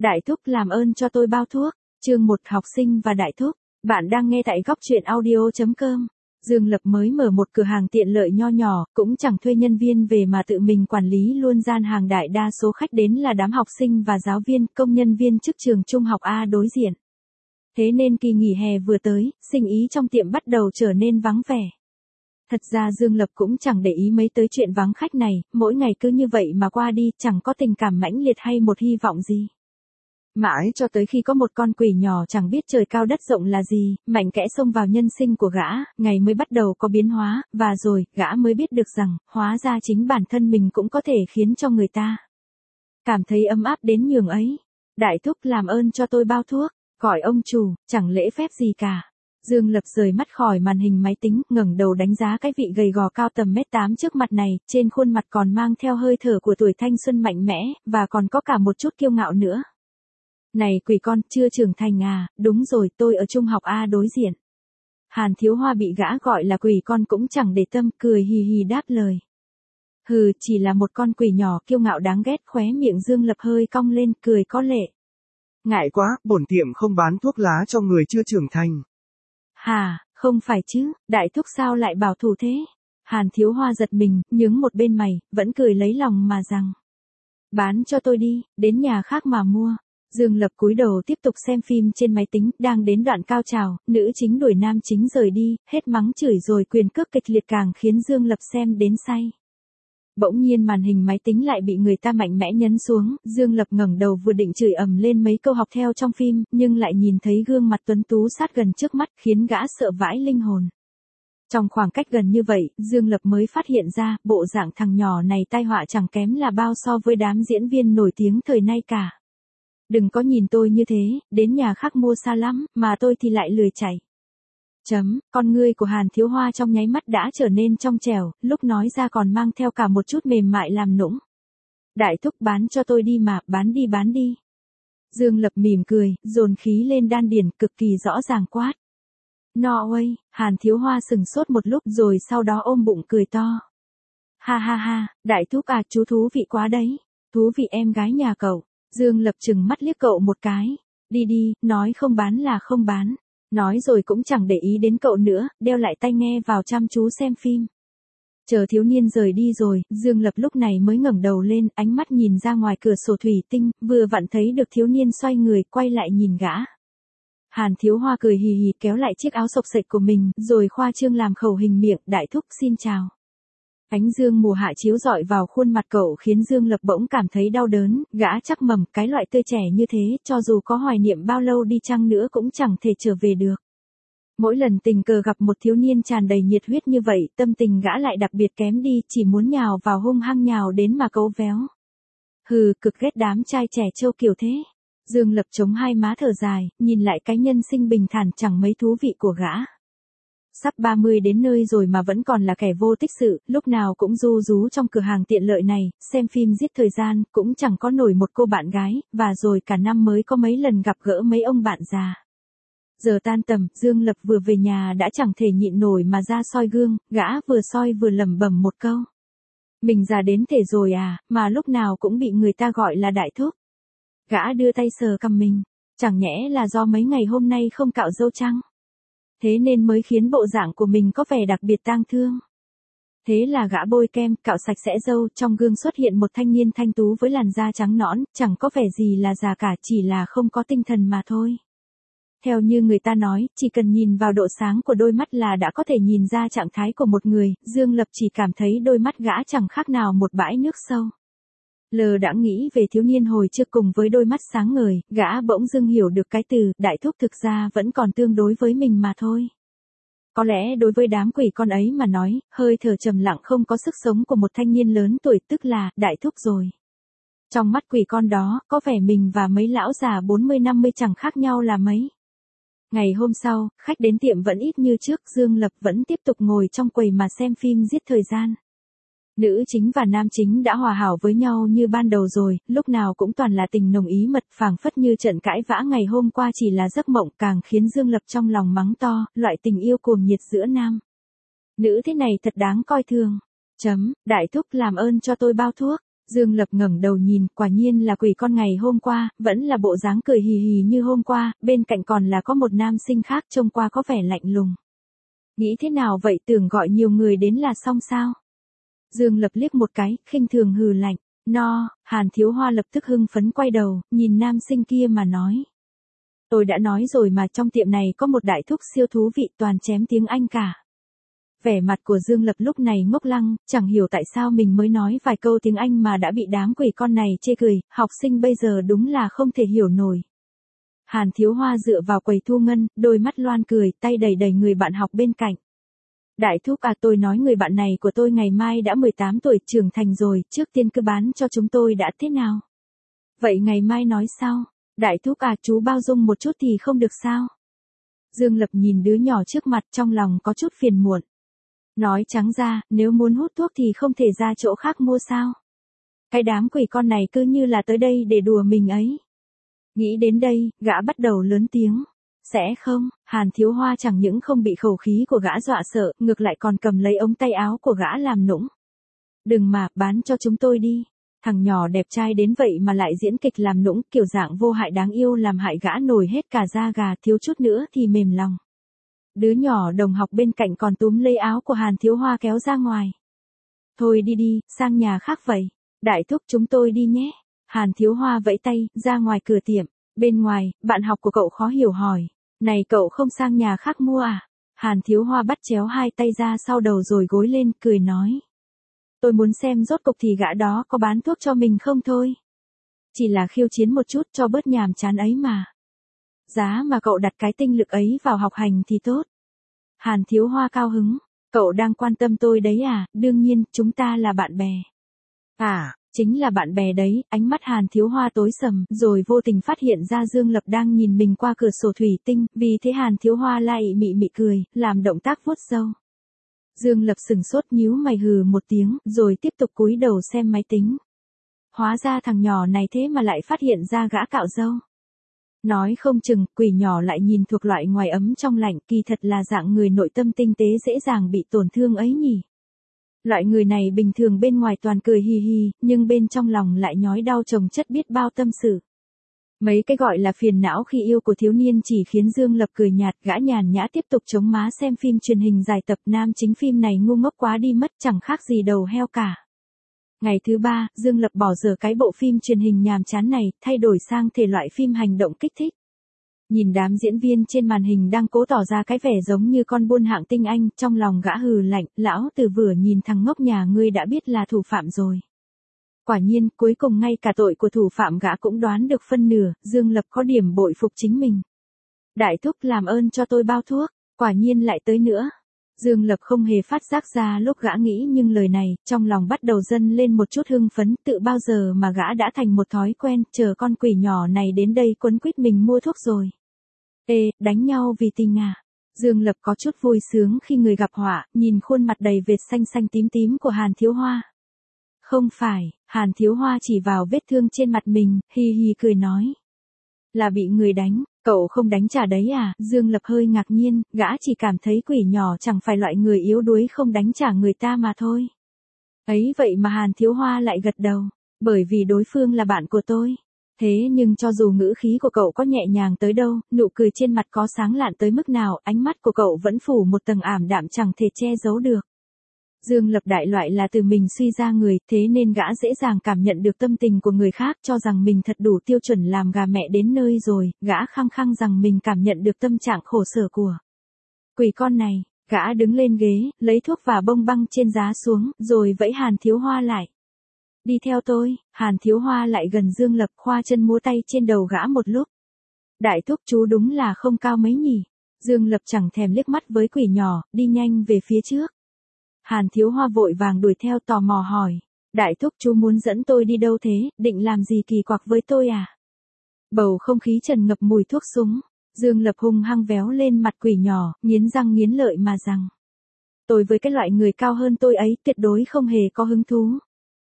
Đại thúc làm ơn cho tôi bao thuốc. Chương 1 học sinh và đại thúc. Bạn đang nghe tại góc truyện audio.com. Dương Lập mới mở một cửa hàng tiện lợi nho nhỏ, cũng chẳng thuê nhân viên về mà tự mình quản lý luôn gian hàng. Đại đa số khách đến là đám học sinh và giáo viên, công nhân viên chức trường trung học A đối diện. Thế nên kỳ nghỉ hè vừa tới, sinh ý trong tiệm bắt đầu trở nên vắng vẻ. Thật ra Dương Lập cũng chẳng để ý mấy tới chuyện vắng khách này, mỗi ngày cứ như vậy mà qua đi, chẳng có tình cảm mãnh liệt hay một hy vọng gì. Mãi cho tới khi có một con quỷ nhỏ chẳng biết trời cao đất rộng là gì, mạnh kẽ xông vào nhân sinh của gã, ngày mới bắt đầu có biến hóa, và rồi, gã mới biết được rằng, hóa ra chính bản thân mình cũng có thể khiến cho người ta cảm thấy ấm áp đến nhường ấy. Đại thúc làm ơn cho tôi bao thuốc, gọi ông chủ, chẳng lễ phép gì cả. Dương Lập rời mắt khỏi màn hình máy tính, ngẩng đầu đánh giá cái vị gầy gò cao tầm 1m8 trước mặt này, trên khuôn mặt còn mang theo hơi thở của tuổi thanh xuân mạnh mẽ, và còn có cả một chút kiêu ngạo nữa. Này quỷ con, chưa trưởng thành à, đúng rồi, tôi ở trung học A đối diện. Hàn Thiếu Hoa bị gã gọi là quỷ con cũng chẳng để tâm, cười hì hì đáp lời. Hừ, chỉ là một con quỷ nhỏ kiêu ngạo đáng ghét. Khóe miệng Dương Lập hơi cong lên, cười có lệ. Ngại quá, bổn tiệm không bán thuốc lá cho người chưa trưởng thành. Hà, không phải chứ, đại thúc sao lại bảo thủ thế? Hàn Thiếu Hoa giật mình, nhướng một bên mày, vẫn cười lấy lòng mà rằng. Bán cho tôi đi, đến nhà khác mà mua. Dương Lập cúi đầu tiếp tục xem phim trên máy tính, đang đến đoạn cao trào, nữ chính đuổi nam chính rời đi, hết mắng chửi rồi quyền cước kịch liệt càng khiến Dương Lập xem đến say. Bỗng nhiên màn hình máy tính lại bị người ta mạnh mẽ nhấn xuống, Dương Lập ngẩng đầu vừa định chửi ầm lên mấy câu học theo trong phim, nhưng lại nhìn thấy gương mặt tuấn tú sát gần trước mắt, khiến gã sợ vãi linh hồn. Trong khoảng cách gần như vậy, Dương Lập mới phát hiện ra, bộ dạng thằng nhỏ này tai họa chẳng kém là bao so với đám diễn viên nổi tiếng thời nay cả. Đừng có nhìn tôi như thế, đến nhà khác mua xa lắm, mà tôi thì lại lười chạy. Con ngươi của Hàn Thiếu Hoa trong nháy mắt đã trở nên trong trẻo, lúc nói ra còn mang theo cả một chút mềm mại làm nũng. Đại thúc bán cho tôi đi mà, bán đi. Dương Lập mỉm cười, dồn khí lên đan điền, cực kỳ rõ ràng quát. No way, Hàn Thiếu Hoa sừng sốt một lúc rồi sau đó ôm bụng cười to. Ha ha ha, đại thúc à, chú thú vị quá đấy, thú vị em gái nhà cậu. Dương Lập trừng mắt liếc cậu một cái. Đi, nói không bán là không bán. Nói rồi cũng chẳng để ý đến cậu nữa, đeo lại tai nghe vào chăm chú xem phim. Chờ thiếu niên rời đi rồi, Dương Lập lúc này mới ngẩng đầu lên, ánh mắt nhìn ra ngoài cửa sổ thủy tinh, vừa vặn thấy được thiếu niên xoay người, quay lại nhìn gã. Hàn Thiếu Hoa cười hì hì kéo lại chiếc áo xộc xệch của mình, rồi khoa trương làm khẩu hình miệng, đại thúc xin chào. Ánh dương mùa hạ chiếu rọi vào khuôn mặt cậu khiến Dương Lập bỗng cảm thấy đau đớn, gã chắc mầm, cái loại tươi trẻ như thế, cho dù có hoài niệm bao lâu đi chăng nữa cũng chẳng thể trở về được. Mỗi lần tình cờ gặp một thiếu niên tràn đầy nhiệt huyết như vậy, tâm tình gã lại đặc biệt kém đi, chỉ muốn nhào vào hung hăng nhào đến mà cấu véo. Hừ, cực ghét đám trai trẻ trâu kiểu thế. Dương Lập chống hai má thở dài, nhìn lại cái nhân sinh bình thản chẳng mấy thú vị của gã. Sắp 30 đến nơi rồi mà vẫn còn là kẻ vô tích sự, lúc nào cũng ru rú trong cửa hàng tiện lợi này, xem phim giết thời gian, cũng chẳng có nổi một cô bạn gái, và rồi cả năm mới có mấy lần gặp gỡ mấy ông bạn già. Giờ tan tầm, Dương Lập vừa về nhà đã chẳng thể nhịn nổi mà ra soi gương, gã vừa soi vừa lẩm bẩm một câu. Mình già đến thể rồi à, mà lúc nào cũng bị người ta gọi là đại thúc. Gã đưa tay sờ cằm mình, chẳng nhẽ là do mấy ngày hôm nay không cạo râu chăng? Thế nên mới khiến bộ dạng của mình có vẻ đặc biệt tang thương. Thế là gã bôi kem, cạo sạch sẽ râu, trong gương xuất hiện một thanh niên thanh tú với làn da trắng nõn, chẳng có vẻ gì là già cả, chỉ là không có tinh thần mà thôi. Theo như người ta nói, chỉ cần nhìn vào độ sáng của đôi mắt là đã có thể nhìn ra trạng thái của một người, Dương Lập chỉ cảm thấy đôi mắt gã chẳng khác nào một bãi nước sâu. Lờ đã nghĩ về thiếu niên hồi trước cùng với đôi mắt sáng ngời, gã bỗng dưng hiểu được cái từ, đại thúc thực ra vẫn còn tương đối với mình mà thôi. Có lẽ đối với đám quỷ con ấy mà nói, hơi thở trầm lặng không có sức sống của một thanh niên lớn tuổi tức là, đại thúc rồi. Trong mắt quỷ con đó, có vẻ mình và mấy lão già 40-50 chẳng khác nhau là mấy. Ngày hôm sau, khách đến tiệm vẫn ít như trước, Dương Lập vẫn tiếp tục ngồi trong quầy mà xem phim giết thời gian. Nữ chính và nam chính đã hòa hảo với nhau như ban đầu rồi, lúc nào cũng toàn là tình nồng ý mật, phảng phất như trận cãi vã ngày hôm qua chỉ là giấc mộng, càng khiến Dương Lập trong lòng mắng to, loại tình yêu cuồng nhiệt giữa nam nữ thế này thật đáng coi thường. Đại thúc làm ơn cho tôi bao thuốc. Dương Lập ngẩng đầu nhìn, quả nhiên là quỷ con ngày hôm qua, vẫn là bộ dáng cười hì hì như hôm qua, bên cạnh còn là có một nam sinh khác trông qua có vẻ lạnh lùng. Nghĩ thế nào vậy, tưởng gọi nhiều người đến là xong sao? Dương Lập liếc một cái, khinh thường hừ lạnh. No, Hàn Thiếu Hoa lập tức hưng phấn quay đầu, nhìn nam sinh kia mà nói. Tôi đã nói rồi mà, trong tiệm này có một đại thúc siêu thú vị, toàn chém tiếng Anh cả. Vẻ mặt của Dương Lập lúc này ngốc lăng, chẳng hiểu tại sao mình mới nói vài câu tiếng Anh mà đã bị đám quỷ con này chê cười, học sinh bây giờ đúng là không thể hiểu nổi. Hàn Thiếu Hoa dựa vào quầy thu ngân, đôi mắt loan cười, tay đẩy đẩy người bạn học bên cạnh. Đại thúc à, tôi nói người bạn này của tôi ngày mai đã 18 tuổi, trưởng thành rồi, trước tiên cứ bán cho chúng tôi đã, thế nào? Vậy ngày mai nói sao? Đại thúc à, chú bao dung một chút thì không được sao? Dương Lập nhìn đứa nhỏ trước mặt, trong lòng có chút phiền muộn. Nói trắng ra, nếu muốn hút thuốc thì không thể ra chỗ khác mua sao? Cái đám quỷ con này cứ như là tới đây để đùa mình ấy. Nghĩ đến đây, gã bắt đầu lớn tiếng. Sẽ không, Hàn Thiếu Hoa chẳng những không bị khẩu khí của gã dọa sợ, ngược lại còn cầm lấy ống tay áo của gã làm nũng. Đừng mà, bán cho chúng tôi đi. Thằng nhỏ đẹp trai đến vậy mà lại diễn kịch làm nũng, kiểu dạng vô hại đáng yêu làm hại gã nổi hết cả da gà, thiếu chút nữa thì mềm lòng. Đứa nhỏ đồng học bên cạnh còn túm lấy áo của Hàn Thiếu Hoa kéo ra ngoài. Thôi đi đi, sang nhà khác vậy. Đại thúc chúng tôi đi nhé. Hàn Thiếu Hoa vẫy tay, ra ngoài cửa tiệm. Bên ngoài, bạn học của cậu khó hiểu hỏi. Này cậu không sang nhà khác mua à? Hàn Thiếu Hoa bắt chéo hai tay ra sau đầu rồi gối lên, cười nói. Tôi muốn xem rốt cục thì gã đó có bán thuốc cho mình không thôi. Chỉ là khiêu chiến một chút cho bớt nhàm chán ấy mà. Giá mà cậu đặt cái tinh lực ấy vào học hành thì tốt. Hàn Thiếu Hoa cao hứng. Cậu đang quan tâm tôi đấy à? Đương nhiên, chúng ta là bạn bè. À, chính là bạn bè đấy. Ánh mắt Hàn Thiếu Hoa tối sầm, rồi vô tình phát hiện ra Dương Lập đang nhìn mình qua cửa sổ thủy tinh, vì thế Hàn Thiếu Hoa lại mị mị cười, làm động tác vuốt râu. Dương Lập sừng sốt nhíu mày hừ một tiếng, rồi tiếp tục cúi đầu xem máy tính. Hóa ra thằng nhỏ này thế mà lại phát hiện ra gã cạo râu. Nói không chừng, quỷ nhỏ lại nhìn thuộc loại ngoài ấm trong lạnh, kỳ thật là dạng người nội tâm tinh tế dễ dàng bị tổn thương ấy nhỉ. Loại người này bình thường bên ngoài toàn cười hì hì, nhưng bên trong lòng lại nhói đau chồng chất biết bao tâm sự. Mấy cái gọi là phiền não khi yêu của thiếu niên chỉ khiến Dương Lập cười nhạt, gã nhàn nhã tiếp tục chống má xem phim truyền hình dài tập, nam chính phim này ngu ngốc quá đi mất, chẳng khác gì đầu heo cả. Ngày thứ 3, Dương Lập bỏ dở cái bộ phim truyền hình nhàm chán này, thay đổi sang thể loại phim hành động kích thích. Nhìn đám diễn viên trên màn hình đang cố tỏ ra cái vẻ giống như con buôn hạng tinh anh, trong lòng gã hừ lạnh, lão tử vừa nhìn thằng ngốc nhà ngươi đã biết là thủ phạm rồi. Quả nhiên, cuối cùng ngay cả tội của thủ phạm gã cũng đoán được phân nửa, Dương Lập có điểm bội phục chính mình. Đại thúc làm ơn cho tôi bao thuốc, quả nhiên lại tới nữa. Dương Lập không hề phát giác ra lúc gã nghĩ nhưng lời này, trong lòng bắt đầu dâng lên một chút hưng phấn, tự bao giờ mà gã đã thành một thói quen, chờ con quỷ nhỏ này đến đây quấn quýt mình mua thuốc rồi. Ê, đánh nhau vì tình à? Dương Lập có chút vui sướng khi người gặp họa, nhìn khuôn mặt đầy vệt xanh xanh tím tím của Hàn Thiếu Hoa. Không phải, Hàn Thiếu Hoa chỉ vào vết thương trên mặt mình, hi hi cười nói. Là bị người đánh, cậu không đánh trả đấy à? Dương Lập hơi ngạc nhiên, gã chỉ cảm thấy quỷ nhỏ chẳng phải loại người yếu đuối không đánh trả người ta mà thôi. Ấy vậy mà Hàn Thiếu Hoa lại gật đầu, bởi vì đối phương là bạn của tôi. Thế nhưng cho dù ngữ khí của cậu có nhẹ nhàng tới đâu, nụ cười trên mặt có sáng lạn tới mức nào, ánh mắt của cậu vẫn phủ một tầng ảm đạm chẳng thể che giấu được. Dương Lập đại loại là từ mình suy ra người, thế nên gã dễ dàng cảm nhận được tâm tình của người khác, cho rằng mình thật đủ tiêu chuẩn làm gà mẹ đến nơi rồi, gã khăng khăng rằng mình cảm nhận được tâm trạng khổ sở của quỷ con này. Gã đứng lên ghế, lấy thuốc và bông băng trên giá xuống, rồi vẫy Hàn Thiếu Hoa lại. Đi theo tôi. Hàn Thiếu Hoa lại gần Dương Lập, khoa chân múa tay trên đầu gã một lúc. Đại thúc chú đúng là không cao mấy nhỉ. Dương Lập chẳng thèm liếc mắt với quỷ nhỏ, đi nhanh về phía trước. Hàn Thiếu Hoa vội vàng đuổi theo tò mò hỏi. Đại thúc chú muốn dẫn tôi đi đâu thế, định làm gì kỳ quặc với tôi à? Bầu không khí tràn ngập mùi thuốc súng. Dương Lập hung hăng véo lên mặt quỷ nhỏ, nghiến răng nghiến lợi mà rằng. Tôi với cái loại người cao hơn tôi ấy tuyệt đối không hề có hứng thú.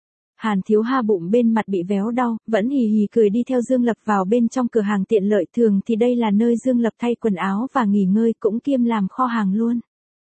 Hàn Thiếu Hoa bụng bên mặt bị véo đau, vẫn hì hì cười đi theo Dương Lập vào bên trong cửa hàng tiện lợi, thường thì đây là nơi Dương Lập thay quần áo và nghỉ ngơi cũng kiêm làm kho hàng luôn.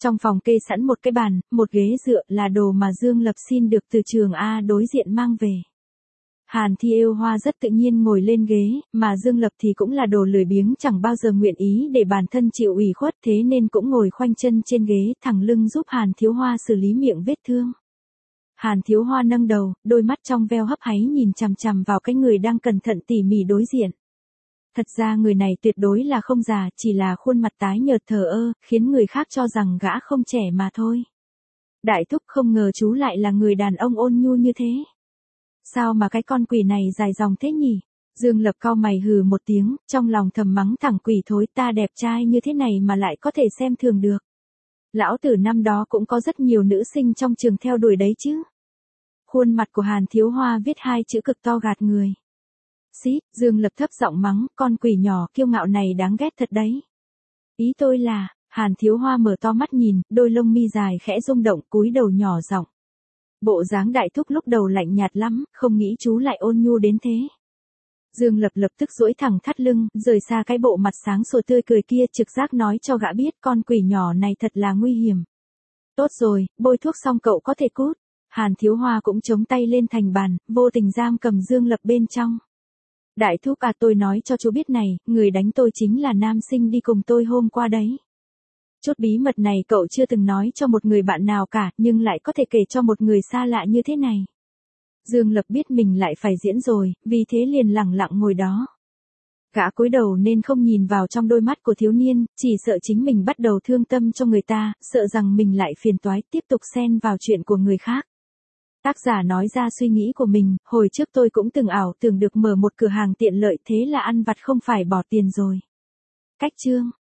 Trong phòng kê sẵn một cái bàn, một ghế dựa là đồ mà Dương Lập xin được từ trường A đối diện mang về. Hàn Thi Êu Hoa rất tự nhiên ngồi lên ghế, mà Dương Lập thì cũng là đồ lười biếng chẳng bao giờ nguyện ý để bản thân chịu ủy khuất, thế nên cũng ngồi khoanh chân trên ghế thẳng lưng giúp Hàn Thiếu Hoa xử lý miệng vết thương. Hàn Thiếu Hoa nâng đầu, đôi mắt trong veo hấp háy nhìn chằm chằm vào cái người đang cẩn thận tỉ mỉ đối diện. Thật ra người này tuyệt đối là không già, chỉ là khuôn mặt tái nhợt thờ ơ, khiến người khác cho rằng gã không trẻ mà thôi. Đại thúc, không ngờ chú lại là người đàn ông ôn nhu như thế. Sao mà cái con quỷ này dài dòng thế nhỉ? Dương Lập cau mày hừ một tiếng, trong lòng thầm mắng thằng quỷ thối, ta đẹp trai như thế này mà lại có thể xem thường được. Lão tử năm đó cũng có rất nhiều nữ sinh trong trường theo đuổi đấy chứ. Khuôn mặt của Hàn Thiếu Hoa viết hai chữ cực to gạt người. Xít, Dương Lập thấp giọng mắng, con quỷ nhỏ kiêu ngạo này đáng ghét thật đấy. Ý tôi là, Hàn Thiếu Hoa mở to mắt nhìn, đôi lông mi dài khẽ rung động, cúi đầu nhỏ giọng. Bộ dáng đại thúc lúc đầu lạnh nhạt lắm, không nghĩ chú lại ôn nhu đến thế. Dương Lập lập tức duỗi thẳng thắt lưng, rời xa cái bộ mặt sáng sủa tươi cười kia, trực giác nói cho gã biết con quỷ nhỏ này thật là nguy hiểm. Tốt rồi, bôi thuốc xong cậu có thể cút. Hàn Thiếu Hoa cũng chống tay lên thành bàn, vô tình giam cầm Dương Lập bên trong. Đại thúc à, tôi nói cho chú biết này, người đánh tôi chính là nam sinh đi cùng tôi hôm qua đấy. Chút bí mật này cậu chưa từng nói cho một người bạn nào cả, nhưng lại có thể kể cho một người xa lạ như thế này. Dương Lập biết mình lại phải diễn rồi, vì thế liền lẳng lặng ngồi đó. Gã cúi đầu nên không nhìn vào trong đôi mắt của thiếu niên, chỉ sợ chính mình bắt đầu thương tâm cho người ta, sợ rằng mình lại phiền toái tiếp tục xen vào chuyện của người khác. Tác giả nói ra suy nghĩ của mình, hồi trước tôi cũng từng ảo tưởng được mở một cửa hàng tiện lợi, thế là ăn vặt không phải bỏ tiền rồi. Cách chương